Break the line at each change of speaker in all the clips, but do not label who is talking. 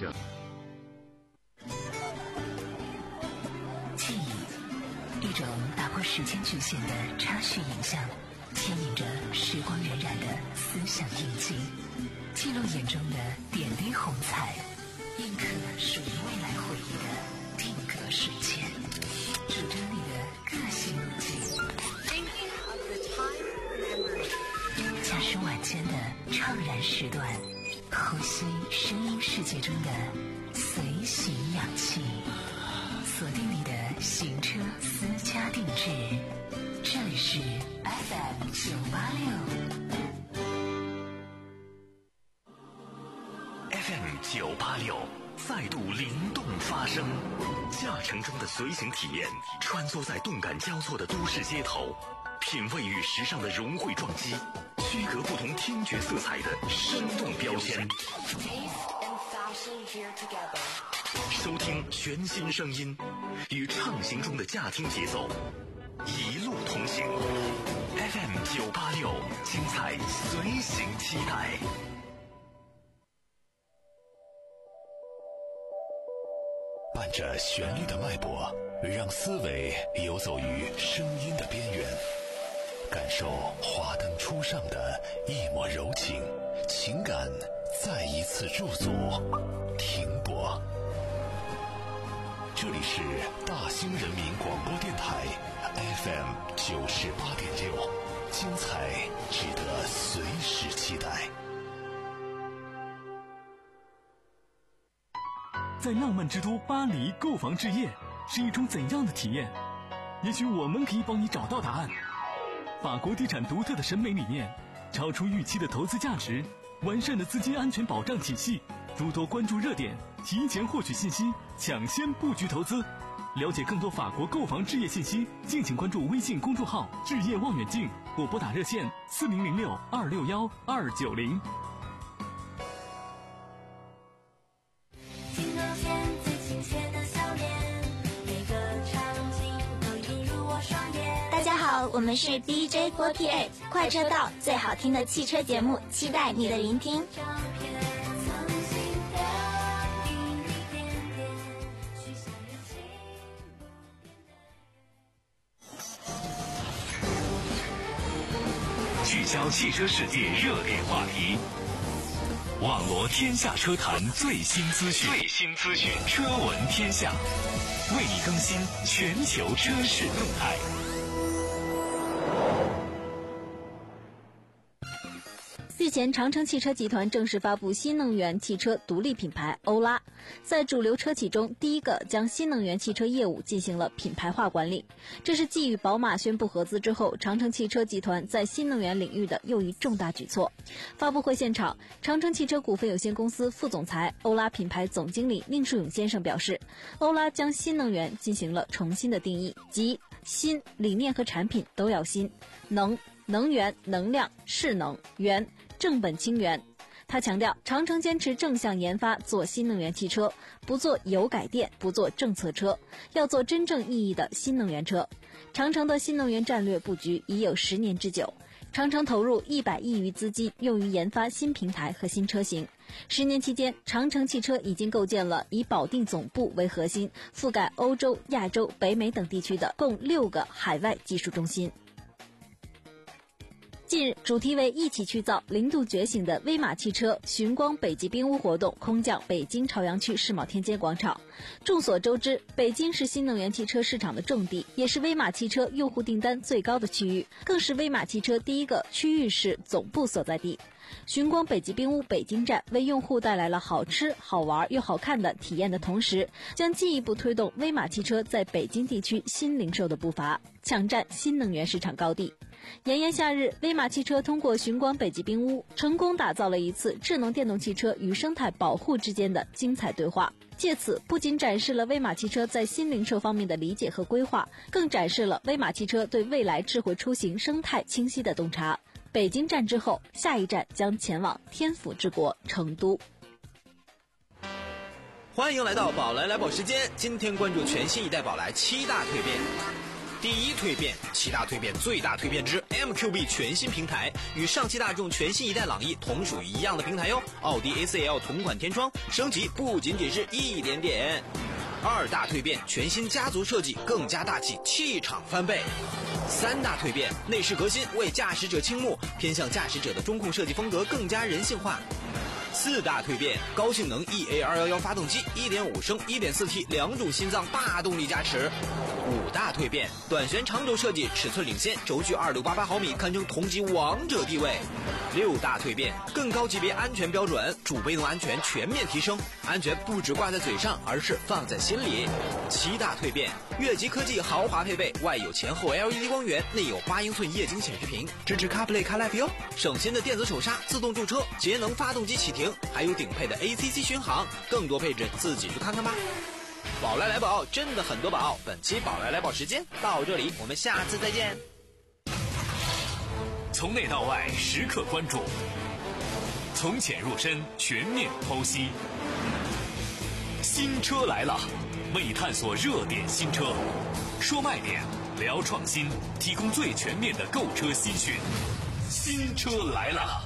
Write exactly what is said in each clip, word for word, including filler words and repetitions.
着。
记忆，一种打破时间局限的插叙影像，牵引着时光荏苒的思想印记，记录眼中的点滴红彩，印刻属于未来回忆的定格瞬间，主张你的个性路径。驾驶晚间的怅然时段，呼吸声音世界中的随行氧气，锁定你的行车私家定制，这里是 F M 九八六。
F M 九八六再度灵动发声，驾乘中的随行体验，穿梭在动感交错的都市街头，品味与时尚的融汇撞击，区隔不同听觉色彩的生动标签，收听全新声音，与畅行中的驾听节奏一路同行。 F M 九八六，精彩随行期待。伴着旋律的脉搏，让思维游走于声音的边缘，感受华灯初上的一抹柔情，情感再一次驻足停泊。这里是大兴人民广播电台 F M 九十八点六，精彩值得随时期待。
在浪漫之都巴黎购房置业是一种怎样的体验？也许我们可以帮你找到答案。法国地产独特的审美理念，超出预期的投资价值，完善的资金安全保障体系，诸多关注热点，提前获取信息，抢先布局投资。了解更多法国购房置业信息，敬请关注微信公众号置业望远镜，或拨打热线四零零六二六幺二九零。
我们是 D J 四十八 快车道，最好听的汽车节目，期待你的聆听。
聚焦汽车世界热点话题，网罗天下车坛最新资讯，最新资讯，车闻天下，为你更新全球车市动态。
日前，长城汽车集团正式发布新能源汽车独立品牌欧拉，在主流车企中第一个将新能源汽车业务进行了品牌化管理。这是继与宝马宣布合资之后，长城汽车集团在新能源领域的又一重大举措。发布会现场，长城汽车股份有限公司副总裁、欧拉品牌总经理宁树勇先生表示，欧拉将新能源进行了重新的定义，即新理念和产品都要新，能能源、能量、势能、源正本清源。他强调，长城坚持正向研发，做新能源汽车，不做油改电，不做政策车，要做真正意义的新能源车。长城的新能源战略布局已有十年之久，长城投入一百亿余资金用于研发新平台和新车型。十年期间，长城汽车已经构建了以保定总部为核心，覆盖欧洲、亚洲、北美等地区的共六个海外技术中心。近日，主题为一起去造零度觉醒的威马汽车寻光北极冰屋活动空降北京朝阳区世贸天阶广场。众所周知，北京是新能源汽车市场的重地，也是威马汽车用户订单最高的区域，更是威马汽车第一个区域市总部所在地。寻光北极冰屋北京站为用户带来了好吃、好玩又好看的体验的同时，将进一步推动威马汽车在北京地区新零售的步伐，抢占新能源市场高地。炎炎夏日，威马汽车通过寻光北极冰屋，成功打造了一次智能电动汽车与生态保护之间的精彩对话。借此不仅展示了威马汽车在新零售方面的理解和规划，更展示了威马汽车对未来智慧出行生态清晰的洞察。北京站之后，下一站将前往天府之国成都。
欢迎来到宝来来宝时间，今天关注全新一代宝来七大蜕变。
第一蜕变，七大蜕变最大蜕变之 M Q B 全新平台，与上汽大众全新一代朗逸同属于一样的平台哟。奥迪 A C L 同款天窗升级不仅仅是一点点。二大蜕变，全新家族设计更加大气，气场翻倍。三大蜕变，内饰革新，为驾驶者倾慕，偏向驾驶者的中控设计风格更加人性化。四大蜕变，高性能 E A 二一一 发动机 一点五 升 一点四 T 两种心脏大动力加持。五大蜕变，短悬长轴设计，尺寸领先，轴距二六八八毫米，堪称同级王者地位。六大蜕变，更高级别安全标准，主被动安全全面提升，安全不只挂在嘴上，而是放在心里。七大蜕变，越级科技豪华配备，外有前后 L E D 光源，内有八英寸液晶显示屏，支持 CarPlay CarLife 哟，省心的电子手刹，自动驻车，节能发动机启停，还有顶配的 A C C 巡航，更多配置自己去看看吧。宝来来宝真的很多宝，本期宝来来宝时间到这里，我们下次再见。
从内到外时刻关注，从浅入深全面剖析。新车来了，为探索热点新车，说卖点，聊创新，提供最全面的购车资讯。新车来了。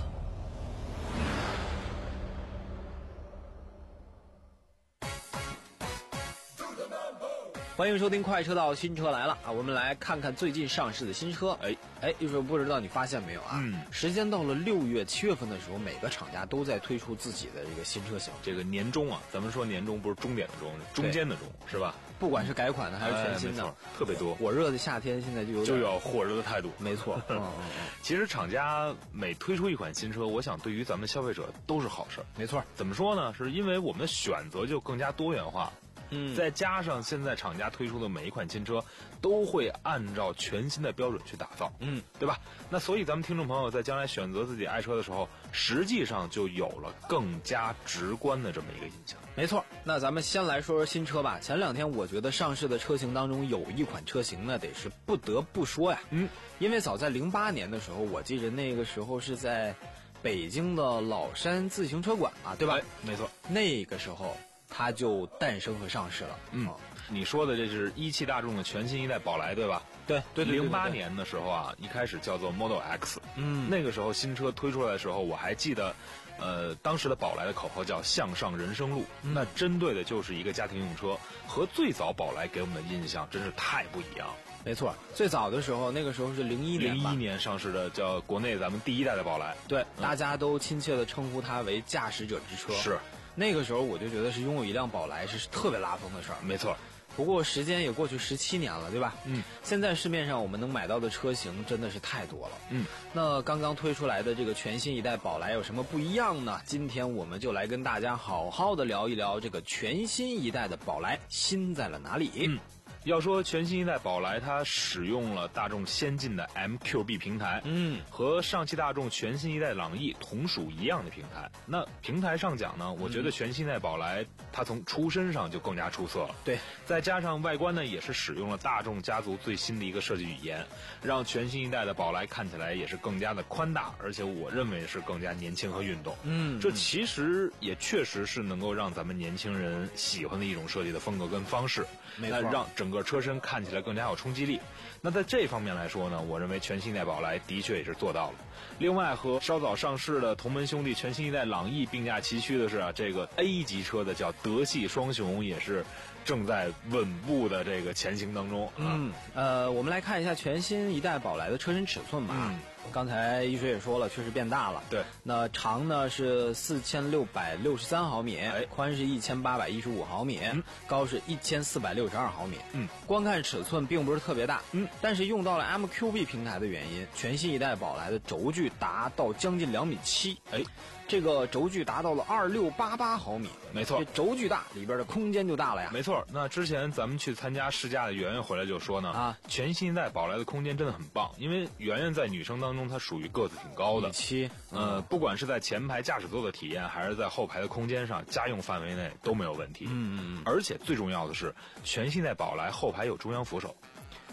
欢迎收听快车道，新车来了啊！我们来看看最近上市的新车。哎哎，一说不知道你发现没有啊？嗯，时间到了六月、七月份的时候，每个厂家都在推出自己的这个新车型。
这个年终啊，咱们说年终不是终点的终，中间的中，是吧？
不管是改款的还是全新的，
哎、特别多。
火热的夏天现在就有
就要火热的态度，
没错。嗯嗯嗯。
其实厂家每推出一款新车，我想对于咱们消费者都是好事。
没错。
怎么说呢？是因为我们的选择就更加多元化。嗯，再加上现在厂家推出的每一款新车都会按照全新的标准去打造，嗯，对吧？那所以咱们听众朋友在将来选择自己爱车的时候，实际上就有了更加直观的这么一个印象。
没错，那咱们先来说说新车吧。前两天我觉得上市的车型当中有一款车型呢，得是不得不说呀，嗯，因为早在零八年的时候，我记得那个时候是在北京的老山自行车馆啊，对吧？
哎、没错，
那个时候它就诞生和上市了。
嗯，哦、你说的这是一汽大众的全新一代宝来，对吧？
对对对。
零八年的时候啊，一开始叫做 Model X。嗯，那个时候新车推出来的时候，我还记得，呃，当时的宝来的口号叫向上人生路，嗯、那针对的就是一个家庭用车，和最早宝来给我们的印象真是太不一样。
没错，最早的时候，那个时候是零一年
零一年上市的，叫国内咱们第一代的宝来。
对，嗯、大家都亲切的称呼它为驾驶者之车。
是。
那个时候我就觉得是拥有一辆宝来是特别拉风的事儿。
没错，
不过时间也过去十七年了，对吧？嗯，现在市面上我们能买到的车型真的是太多了。嗯，那刚刚推出来的这个全新一代宝来有什么不一样呢？今天我们就来跟大家好好的聊一聊这个全新一代的宝来新在了哪里。嗯。
要说全新一代宝来，它使用了大众先进的 M Q B 平台，嗯，和上汽大众全新一代朗逸同属一样的平台。那平台上讲呢，我觉得全新一代宝来它从出身上就更加出色了。
对，
再加上外观呢，也是使用了大众家族最新的一个设计语言，让全新一代的宝来看起来也是更加的宽大，而且我认为是更加年轻和运动。嗯，这其实也确实是能够让咱们年轻人喜欢的一种设计的风格跟方式。
没错，
那让整个车身看起来更加有冲击力。那在这方面来说呢，我认为全新一代宝来的确也是做到了。另外，和稍早上市的同门兄弟全新一代朗逸并驾齐驱的是啊，这个 A 级车的叫德系双雄也是正在稳步的这个前行当中。啊、
嗯，呃，我们来看一下全新一代宝来的车身尺寸吧。嗯，刚才一水也说了，确实变大了。
对，
那长呢是四千六百六十三毫米，哎，宽是一千八百一十五毫米，嗯、高是一千四百六十二毫米。嗯，光看尺寸并不是特别大，嗯，但是用到了 M Q B 平台的原因，全新一代宝来的轴距达到将近两米七，哎。这个轴距达到了二六八八毫米，
没错，
这轴距大，里边的空间就大了呀。
没错，那之前咱们去参加试驾的圆圆回来就说呢，啊，全新一代宝来的空间真的很棒，因为圆圆在女生当中她属于个子挺高的，
米七，
呃，不管是在前排驾驶座的体验，还是在后排的空间上，家用范围内都没有问题。嗯嗯嗯。而且最重要的是，全新一代宝来后排有中央扶手。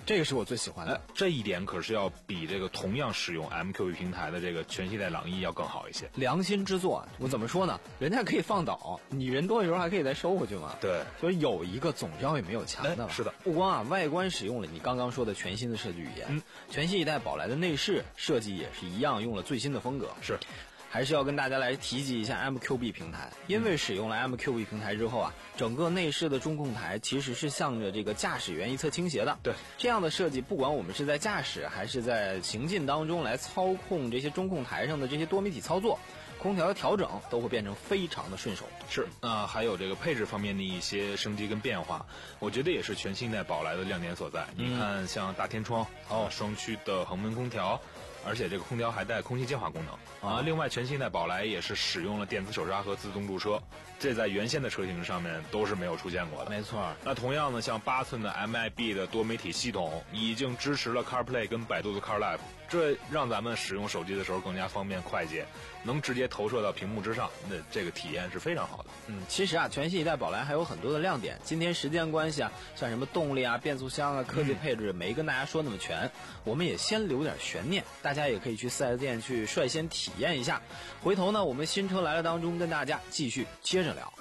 这个是我最喜欢的。
哎，这一点可是要比这个同样使用 M Q B 平台的这个全系带朗逸要更好一些。
良心之作，我怎么说呢？人家可以放倒，你人多的时候还可以再收回去嘛。
对，
所以有一个总要也没有强的吧。
是的，
不光啊外观使用了你刚刚说的全新的设计语言，嗯，全新一代宝来的内饰设计也是一样，用了最新的风格。
是。
还是要跟大家来提及一下 M Q B 平台，因为使用了 M Q B 平台之后啊，整个内饰的中控台其实是向着这个驾驶员一侧倾斜的。
对，
这样的设计，不管我们是在驾驶还是在行进当中来操控这些中控台上的这些多媒体操作，空调的调整都会变成非常的顺手。
是，那、呃、还有这个配置方面的一些升级跟变化，我觉得也是全新一代宝来的亮点所在。嗯、你看，像大天窗哦，双区的恒温空调。而且这个空调还带空气净化功能啊！另外，全新一代宝来也是使用了电子手刹和自动驻车，这在原先的车型上面都是没有出现过的。
没错。
那同样呢，像八寸的 M I B 的多媒体系统已经支持了 CarPlay 跟百度的 CarLife， 这让咱们使用手机的时候更加方便快捷，能直接投射到屏幕之上，那这个体验是非常好的。
嗯，其实啊，全新一代宝来还有很多的亮点。今天时间关系啊，像什么动力啊、变速箱啊、科技配置，没跟大家说那么全，嗯、我们也先留点悬念，大家也可以去四 S 店去率先体验一下。回头呢，我们新车来了当中跟大家继续接着聊。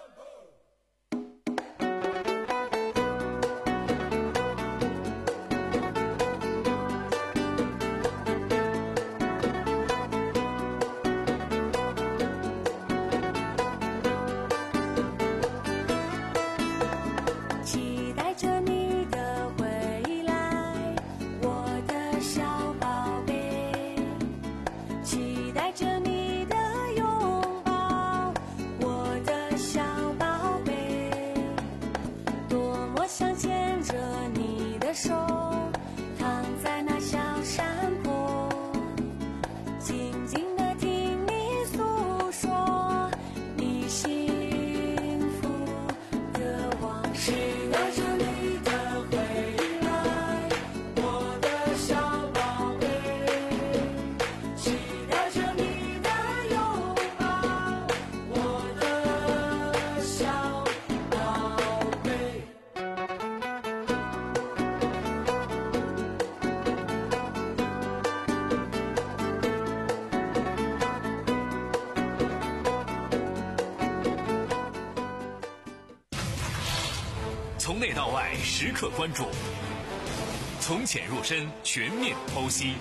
从内到外时刻关注，从浅入深全面剖析。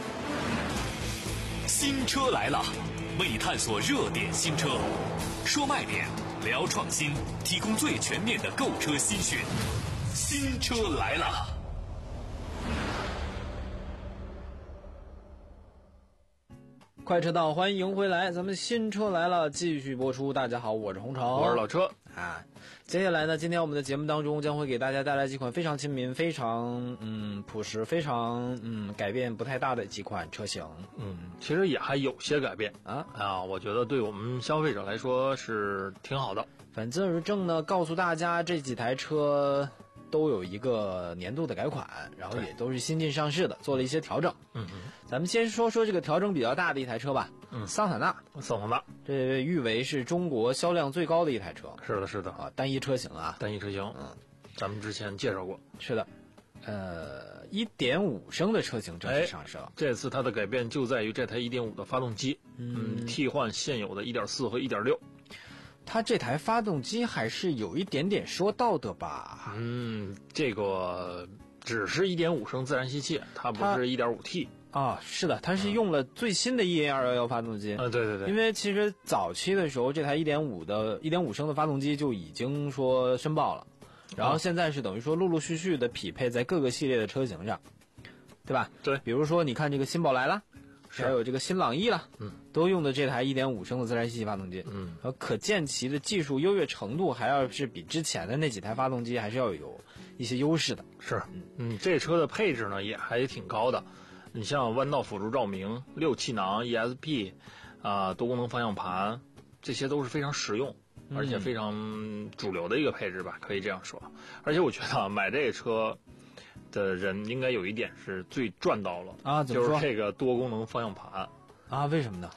新车来了，为你探索热点新车，说卖点，聊创新，提供最全面的购车新讯。新车来了。
快车道，欢迎回来，咱们新车来了，继续播出。大家好，我是洪城，
我是老车
啊。接下来呢，今天我们的节目当中将会给大家带来几款非常亲民、非常嗯朴实、非常嗯改变不太大的几款车型。
嗯，其实也还有些改变
啊
啊，我觉得对我们消费者来说是挺好的。
反正正呢，告诉大家这几台车都有一个年度的改款，然后也都是新近上市的，做了一些调整。
嗯嗯，
咱们先说说这个调整比较大的一台车吧。
嗯，
桑塔纳，
桑塔纳，
这誉为是中国销量最高的一台车。
是的，是的
啊，单一车型啊，
单一车型。嗯，咱们之前介绍过。
是的，呃，一点五升的车型正式上市了。
这次它的改变就在于这台一点五的发动机，
嗯，
嗯替换现有的一点四和一点六。
它这台发动机还是有一点点说到的吧？
嗯，这个只是一点五升自然吸气，它不是一点五 T
啊。是的，它是用了最新的 E A 二一一发动机。
啊，对对对。
因为其实早期的时候，这台一点五的一点五升的发动机就已经说申报了，然后现在是等于说陆陆续续的匹配在各个系列的车型上，对吧？
对。
比如说你看这个新宝来啦。还有这个新朗逸了，
嗯，
都用的这台一点五升的自然吸气发动机，
嗯，
和可见其的技术优越程度，还要是比之前的那几台发动机还是要有一些优势的。
是，嗯，这车的配置呢也还挺高的，你像弯道辅助照明、六气囊 E S P 啊、呃、多功能方向盘，这些都是非常实用，而且非常主流的一个配置吧，可以这样说。而且我觉得买这个车的人应该有一点是最赚到了
啊，怎么说？
就是这个多功能方向盘
啊？为什么呢？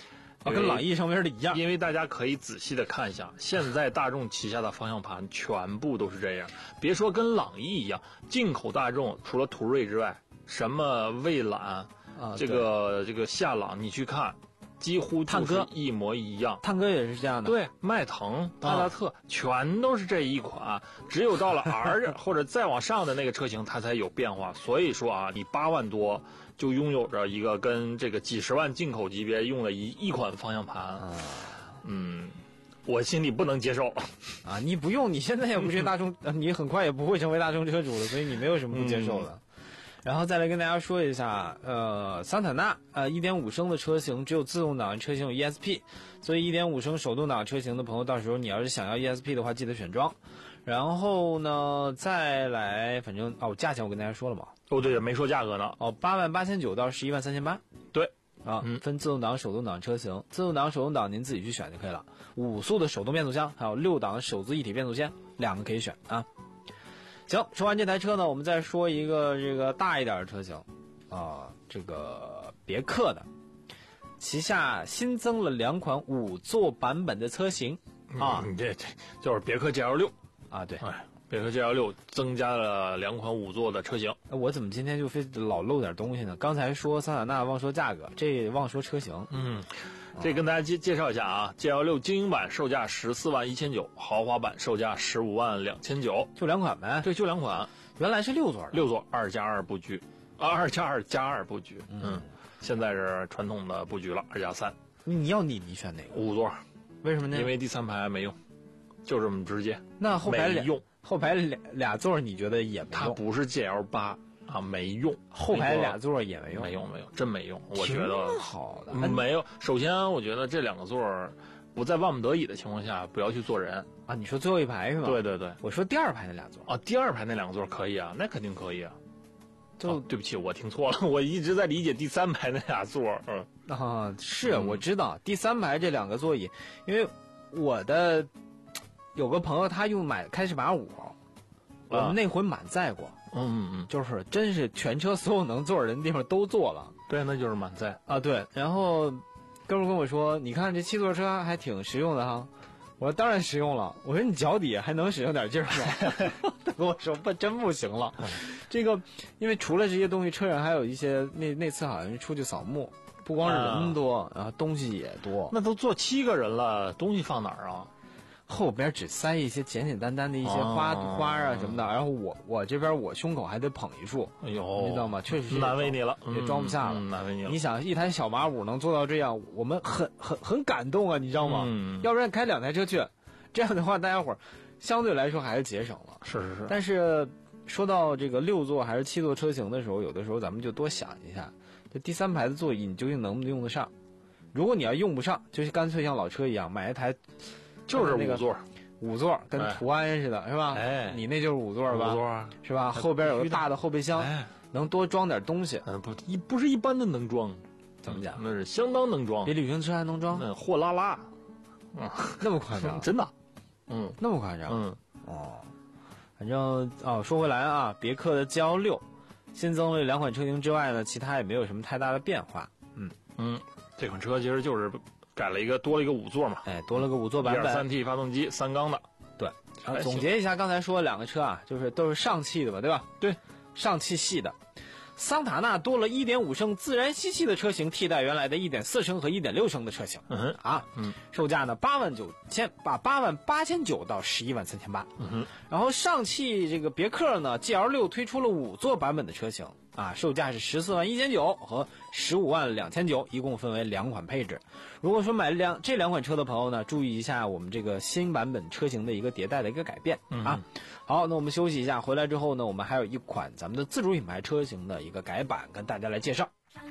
啊，跟朗逸上面的一样。
因为大家可以仔细的看一下，现在大众旗下的方向盘全部都是这样。别说跟朗逸一样，进口大众除了途锐之外，什么蔚揽啊，这个这个夏朗，你去看。几乎就是一模一样，
探戈也是这样的。
对，迈腾、帕萨特、啊、全都是这一款，只有到了 R 或者再往上的那个车型，它才有变化。所以说啊，你八万多就拥有着一个跟这个几十万进口级别用的一一款方向盘，啊、嗯，我心里不能接受
啊！你不用，你现在也不是大众，你很快也不会成为大众车主了，所以你没有什么不接受的。嗯，然后再来跟大家说一下，呃，桑塔纳，呃 一点五 升的车型只有自动挡车型有 E S P， 所以 一点五 升手动挡车型的朋友，到时候你要是想要 E S P 的话，记得选装。然后呢，再来，反正哦，价钱我跟大家说了嘛。
哦，对，没说价格呢。
哦，八万八千九到十一万三千八。
对，
啊，嗯，分自动挡、手动挡车型，自动挡、手动挡您自己去选就可以了。五速的手动变速箱，还有六档手自一体变速箱，两个可以选啊。行，说完这台车呢，我们再说一个这个大一点的车型，啊、呃，这个别克的，旗下新增了两款五座版本的车型啊，
嗯、这这就是别克 G L 六
啊，对，
哎，别克 G L 六增加了两款五座的车型。
我怎么今天就非老漏点东西呢？刚才说桑塔纳忘说价格，这忘说车型，
嗯。这跟大家介介绍一下啊 ，G L 六精英版售价十四万一千九，豪华版售价十五万两千九，
就两款呗。
对，就两款。
原来是六座的，
六座二加二布局，啊，二加二加二布局。嗯，嗯现在是传统的布局了，二加三。
你要你你选哪个？
五座。
为什么呢？
因为第三排没用，就这么直接。
那后排
没用，
后排俩俩座你觉得也没用？
它不是 G L 八。啊，没用，
后排俩座也没用，
没用，没用，真没用。我觉得
好的，
没有。首先，我觉得这两个座不在万不得已的情况下，不要去坐人
啊。你说最后一排是吧？
对对对，
我说第二排那俩座
啊，第二排那两个座可以啊，那肯定可以啊。
就、
哦、对不起，我听错了，我一直在理解第三排那俩座。嗯
啊，是、嗯、我知道第三排这两个座椅，因为我的有个朋友他用买开始把五，我们那回满载过。
嗯嗯嗯，
就是真是全车所有能坐人的地方都坐了，
对，那就是满载
啊。对，然后哥们跟我说，你看这七座车还挺实用的哈。我说当然实用了。我说你脚底还能使用点劲儿吗？他跟我说不，真不行了。这个因为除了这些东西，车上还有一些那那次好像是出去扫墓，不光是人多，啊、然后东西也多。
那都坐七个人了，东西放哪儿啊？
后边只塞一些简简单单的一些花、哦、花啊什么的，然后我我这边我胸口还得捧一束，
哎呦，
你知道吗？确实是
难为你了，
也装不下了，
嗯嗯、难为你了。
你想一台小马五能做到这样，我们很很很感动啊，你知道吗？
嗯，
要不然开两台车去，这样的话大家伙儿相对来说还是节省了。
是是是。
但是说到这个六座还是七座车型的时候，有的时候咱们就多想一下，这第三排的座椅你究竟能不能用得上？如果你要用不上，就是干脆像老车一样买一台，
就是五座。
五座跟途安似的，
哎、
是吧？
哎，
你那就是五座吧？
五座啊，
是吧？后边有个大的后备箱，
哎、
能多装点东西。
嗯，不一不是一般的能装，
怎么讲？
那是相当能装，
比旅行车还能装。
嗯，货拉拉，
嗯，那么夸张？
真的？嗯，
那么夸张？
嗯，
哦，反正哦，说回来啊，别克的 G L 六新增了两款车型之外呢，其他也没有什么太大的变化。嗯
嗯，这款车其实就是改了一个多了一个五座嘛，
哎，多了个五座版本，
一点三 T 发动机，三缸的。
对，啊，总结一下刚才说的两个车啊，就是都是上汽的吧，对吧？
对，
上汽系的。桑塔纳多了 一点五 升自然吸气的车型，替代原来的 一点四 升和 一点六 升的车型。
嗯哼
啊，
嗯，
售价呢八万九千，把八万八千九到十一万三千八。
嗯哼，
然后上汽这个别克呢 ，G L 六推出了五座版本的车型。啊，售价是十四万一千九和十五万两千九，一共分为两款配置。如果说买两这两款车的朋友呢，注意一下我们这个新版本车型的一个迭代的一个改变、
嗯、
啊。好，那我们休息一下，回来之后呢，我们还有一款咱们的自主品牌车型的一个改版跟大家来介绍。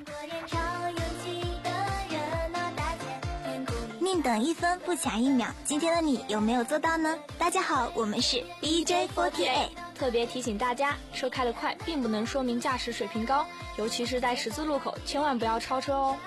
宁等一分不抢一秒，今天的你有没有做到呢？大家好，我们是 D J 四十八。
特别提醒大家，车开得快并不能说明驾驶水平高，尤其是在十字路口，千万不要超车哦。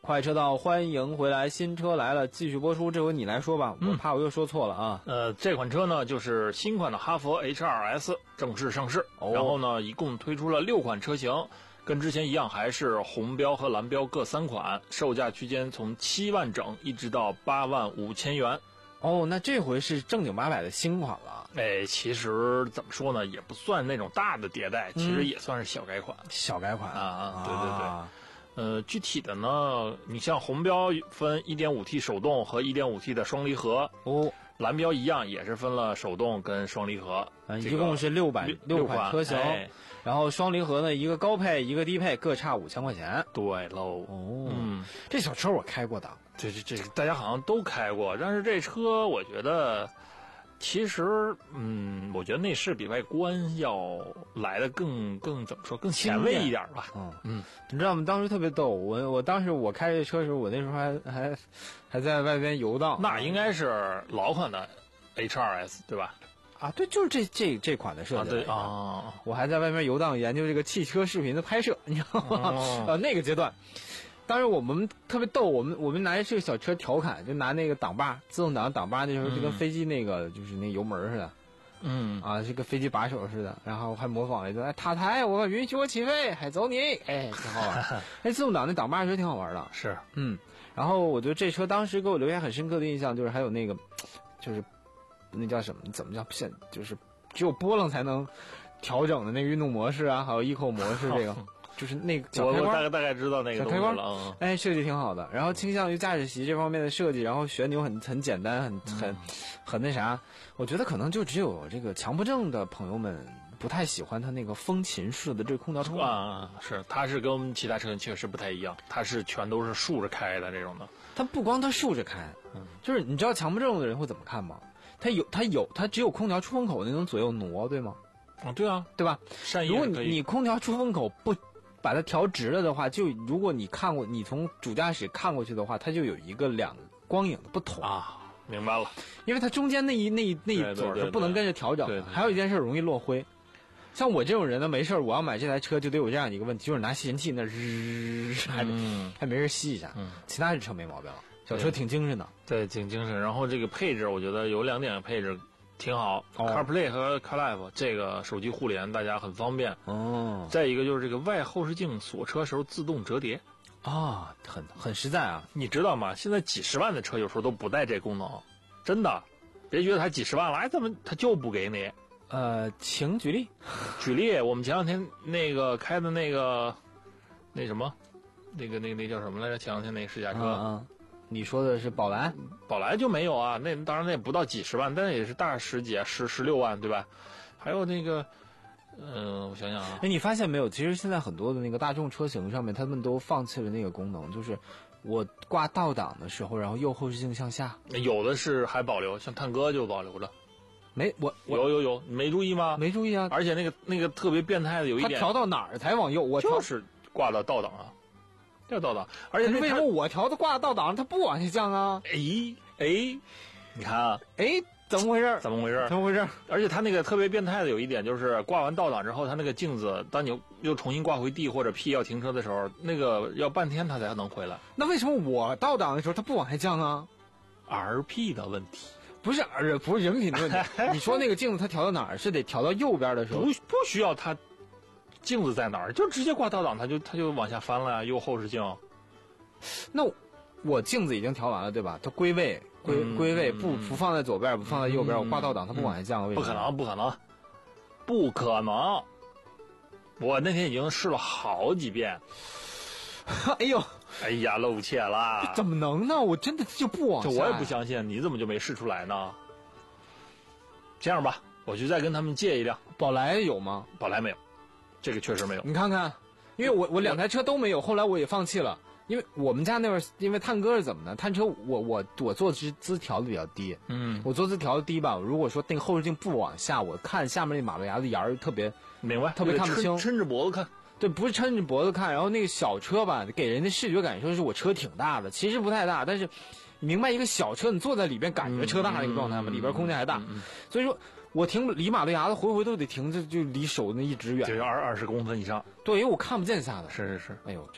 快车道，欢迎回来，新车来了，继续播出。这回你来说吧，我怕我又说错了啊。
呃，这款车呢就是新款的哈弗 H 二 S 正式上市，
哦、
然后呢一共推出了六款车型，跟之前一样，还是红标和蓝标各三款，售价区间从七万整一直到八万五千元。
哦，那这回是正经八百的新款了。
哎，其实怎么说呢，也不算那种大的迭代，其实也算是小改款。
嗯、小改款
啊啊，对对对。
啊
呃，具体的呢，你像红标分 一点五 T 手动和 一点五 T 的双离合，
哦，
蓝标一样也是分了手动跟双离合，
嗯，一共是六版六款车型，
哎、
然后双离合呢，一个高配一个低配，各差五千块钱。
对喽，
哦，
嗯，
这小车我开过的，
这这这大家好像都开过，但是这车我觉得。其实，嗯，我觉得内饰比外观要来的更更怎么说，更前卫一点吧。
嗯
嗯，
你知道吗？当时特别逗，我我当时我开这车的时候，我那时候还还还在外边游荡。
那应该是老款的 H 二 S 对吧？
啊，对，就是这这这款的设计。
啊，对啊，
我还在外面游荡，研究这个汽车视频的拍摄，你知道吗？
哦、
呃，那个阶段。当时我们特别逗，我们我们拿这个小车调侃，就拿那个挡把，自动挡挡把，那时候就跟飞机那个、嗯、就是那油门似的，
嗯
啊，是跟飞机把手似的，然后还模仿了一顿，哎，塔台，我允许我起飞，还走你，哎，挺好玩。哎，自动挡那挡把其实挺好玩的，
是，
嗯，然后我觉得这车当时给我留下很深刻的印象，就是还有那个，就是那叫什么？怎么叫现？就是只有波浪才能调整的那个运动模式啊，还有 eco 模式这个。就是那个
我我大概大概知道那个东西了，嗯、
哎，设计挺好的。然后倾向于驾驶席这方面的设计，然后旋钮很很简单，很很、嗯、很那啥。我觉得可能就只有这个强迫症的朋友们不太喜欢它那个风琴式的这个空调窗
啊，是，它是跟我们其他车型确实不太一样，它是全都是竖着开的这种的。
它不光它竖着开，嗯，就是你知道强迫症的人会怎么看吗？它有它有它只有空调出风口那种左右挪，对吗？
啊，对啊，
对吧？
善意
如果你你空调出风口不把它调直了的话，就如果你看过，你从主驾驶看过去的话，它就有一个两光影的不同
啊。明白了，
因为它中间那一那一那一嘴是不能跟着调整的。
对对对对，
还有一件事容易落灰，像我这种人呢，没事我要买这台车就得有这样一个问题，就是拿吸尘器那日还得、嗯、还没人吸一下，
嗯，
其他这车没毛病了，小车挺精神的，
对，挺精神。然后这个配置，我觉得有两点配置。挺好、哦、，CarPlay 和 CarLife 这个手机互联，大家很方便。
哦。
再一个就是这个外后视镜锁车时候自动折叠，
啊，很很实在啊。
你知道吗？现在几十万的车有时候都不带这功能，真的。别觉得它几十万了，哎，怎么它就不给你？
呃，请举例。
举例，我们前两天那个开的那个那什么，那个那个那叫什么来着？前两天那个试驾车。
嗯嗯，你说的是宝来？
宝来就没有啊，那当然那也不到几十万，但也是大十几啊，十十六万对吧？还有那个，嗯、呃，我想想啊，
哎，你发现没有？其实现在很多的那个大众车型上面，他们都放弃了那个功能，就是我挂倒档的时候，然后右后视镜向下。
有的是还保留，像探戈就保留着。
没，我
有有有，你没注意吗？
没注意啊。
而且那个那个特别变态的有一点，
他调到哪儿才往右？我
就是挂到倒档啊。要倒档，而且
为什么我调的挂倒档，它不往下降啊？
哎哎，你看啊，
哎，怎么回事？
怎么回事？
怎么回事？
而且它那个特别变态的有一点就是挂完倒档之后，它那个镜子，当你又重新挂回 D 或者 P 要停车的时候，那个要半天它才能回来。
那为什么我倒档的时候它不往下降啊
？R P 的问题，
不是呃不是人品的问题。你说那个镜子它调到哪儿？是得调到右边的时候？
不不需要它镜子在哪儿，就直接挂倒档，它就它就往下翻了呀，右后视镜。
那我镜子已经调完了，对吧？它归位，归、嗯、归位，不不放在左边，不放在右边，嗯、我挂倒档，它不往下降，为什么？
不可能，不可能，不可能！我那天已经试了好几遍。
哎呦，
哎呀，露怯啦！
怎么能呢？我真的就不往下。
这我也不相信，你怎么就没试出来呢？这样吧，我就再跟他们借一辆。
宝来有吗？
宝来没有，这个确实没有。
你看看，因为我我两台车都没有，后来我也放弃了。因为我们家那边，因为探戈是怎么呢？探车我我我坐姿姿调的比较低，
嗯，
我坐姿调的低吧。如果说那个后视镜不往下，我看下面那马路牙子沿儿特别，
明白，
特别看不清，
抻着脖子看。
对，不是抻着脖子看。然后那个小车吧，给人的视觉感受是我车挺大的，其实不太大，但是你明白一个小车，你坐在里边感觉车大的一个状态吗？
嗯、
里边空间还大，
嗯嗯、
所以说我停离马路牙子回回都得停着，就离手那一直远，
就二二十公分以上。
对，因为我看不见下的。
是是是，
哎呦这。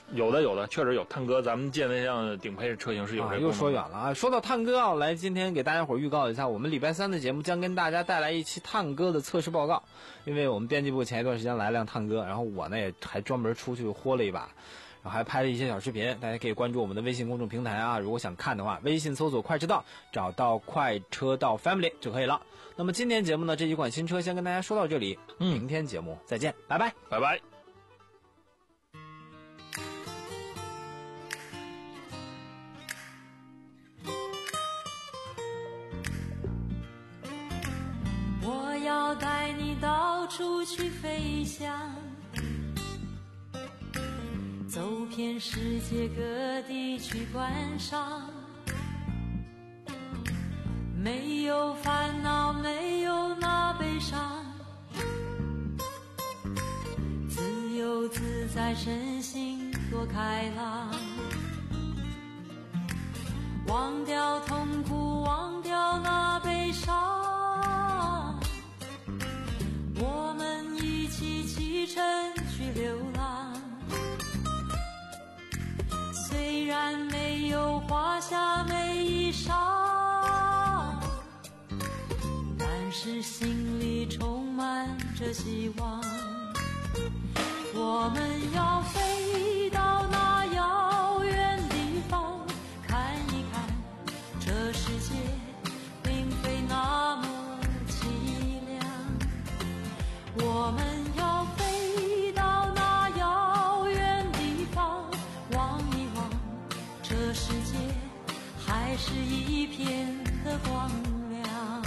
有的有的，确实有。探歌，咱们见那辆顶配车型是有这个、啊。
又说远了啊！说到探歌啊，来今天给大家伙预告一下，我们礼拜三的节目将跟大家带来一期探歌的测试报告。因为我们编辑部前一段时间来辆探歌，然后我呢也还专门出去豁了一把，然后还拍了一些小视频，大家可以关注我们的微信公众平台啊。如果想看的话，微信搜索快车道，找到快车道 Family 就可以了。那么今天节目呢，这几款新车先跟大家说到这里，嗯、明天节目再见，拜拜，
拜拜。
我要带你到处去飞翔，走遍世界各地去观赏，没有烦恼，没有那悲伤，自由自在，身心多开朗，忘掉痛苦，忘掉那悲伤，我们一起启程去流浪。虽然没有华厦美衣裳，但是心里充满着希望。我们要飞到那遥远地方，看一看这世界并非那么凄凉。我们要飞到那遥远地方，望一望这世界还是一片的光亮。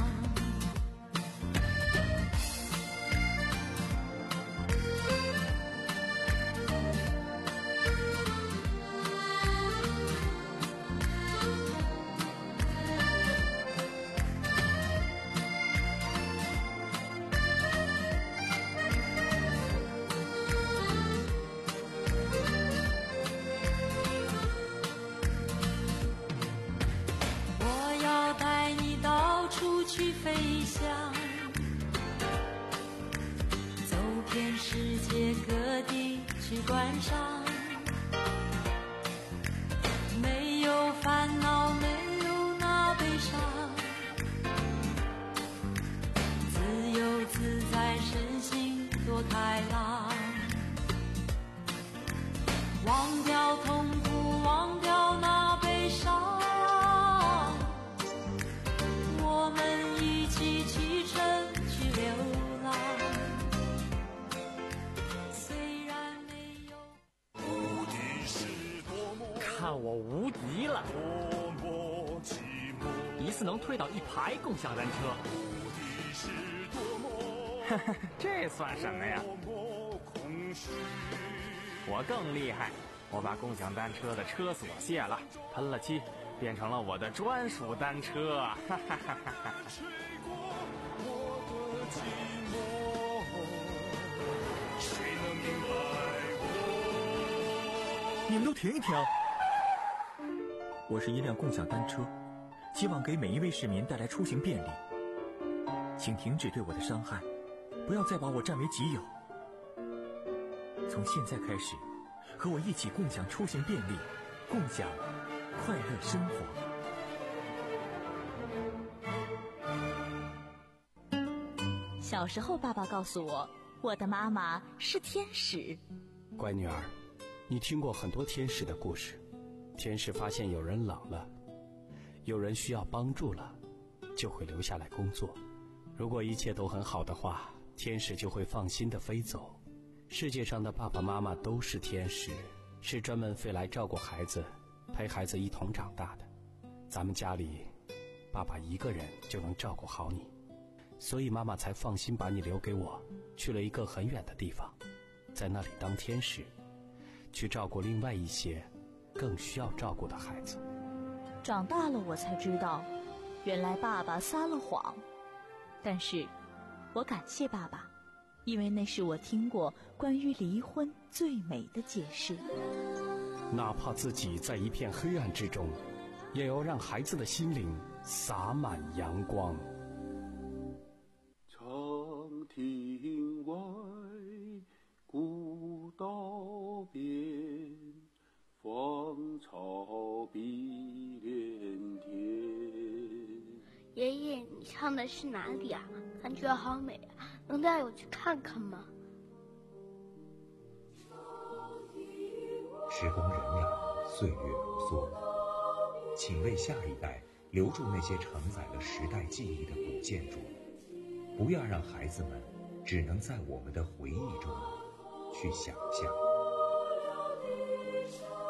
去飞翔，走遍世界各地去观赏，没有烦恼，没有那悲伤，自由自在，身心多开朗，忘掉痛苦，忘掉那悲伤，我们一起启程去流浪。虽然没有无敌是多么，
看我无敌了！
多么寂寞，
一次能推倒一排共享单车。
无敌是多么，
这算什么呀？
多么空虚。
我更厉害，我把共享单车的车锁卸了，喷了漆，变成了我的专属单车。哈哈哈哈哈！
吹过我的寂寞，谁能明白我？
你们都停一停！我是一辆共享单车，希望给每一位市民带来出行便利。请停止对我的伤害，不要再把我占为己有。从现在开始，和我一起共享出行便利，共享快乐生活。
小时候，爸爸告诉我，我的妈妈是天使。
乖女儿，你听过很多天使的故事。天使发现有人冷了，有人需要帮助了，就会留下来工作。如果一切都很好的话，天使就会放心地飞走。世界上的爸爸妈妈都是天使，是专门飞来照顾孩子，陪孩子一同长大的。咱们家里，爸爸一个人就能照顾好你，所以妈妈才放心把你留给我，去了一个很远的地方，在那里当天使，去照顾另外一些更需要照顾的孩子。
长大了我才知道，原来爸爸撒了谎，但是我感谢爸爸，因为那是我听过关于离婚最美的解释。
哪怕自己在一片黑暗之中，也要让孩子的心灵洒满阳光。
长亭外，古道边，
唱的是哪里啊？感觉好美啊，能带我去看看吗？
时光荏苒，岁月如梭，请为下一代留住那些承载了时代记忆的古建筑，不要让孩子们只能在我们的回忆中去想象。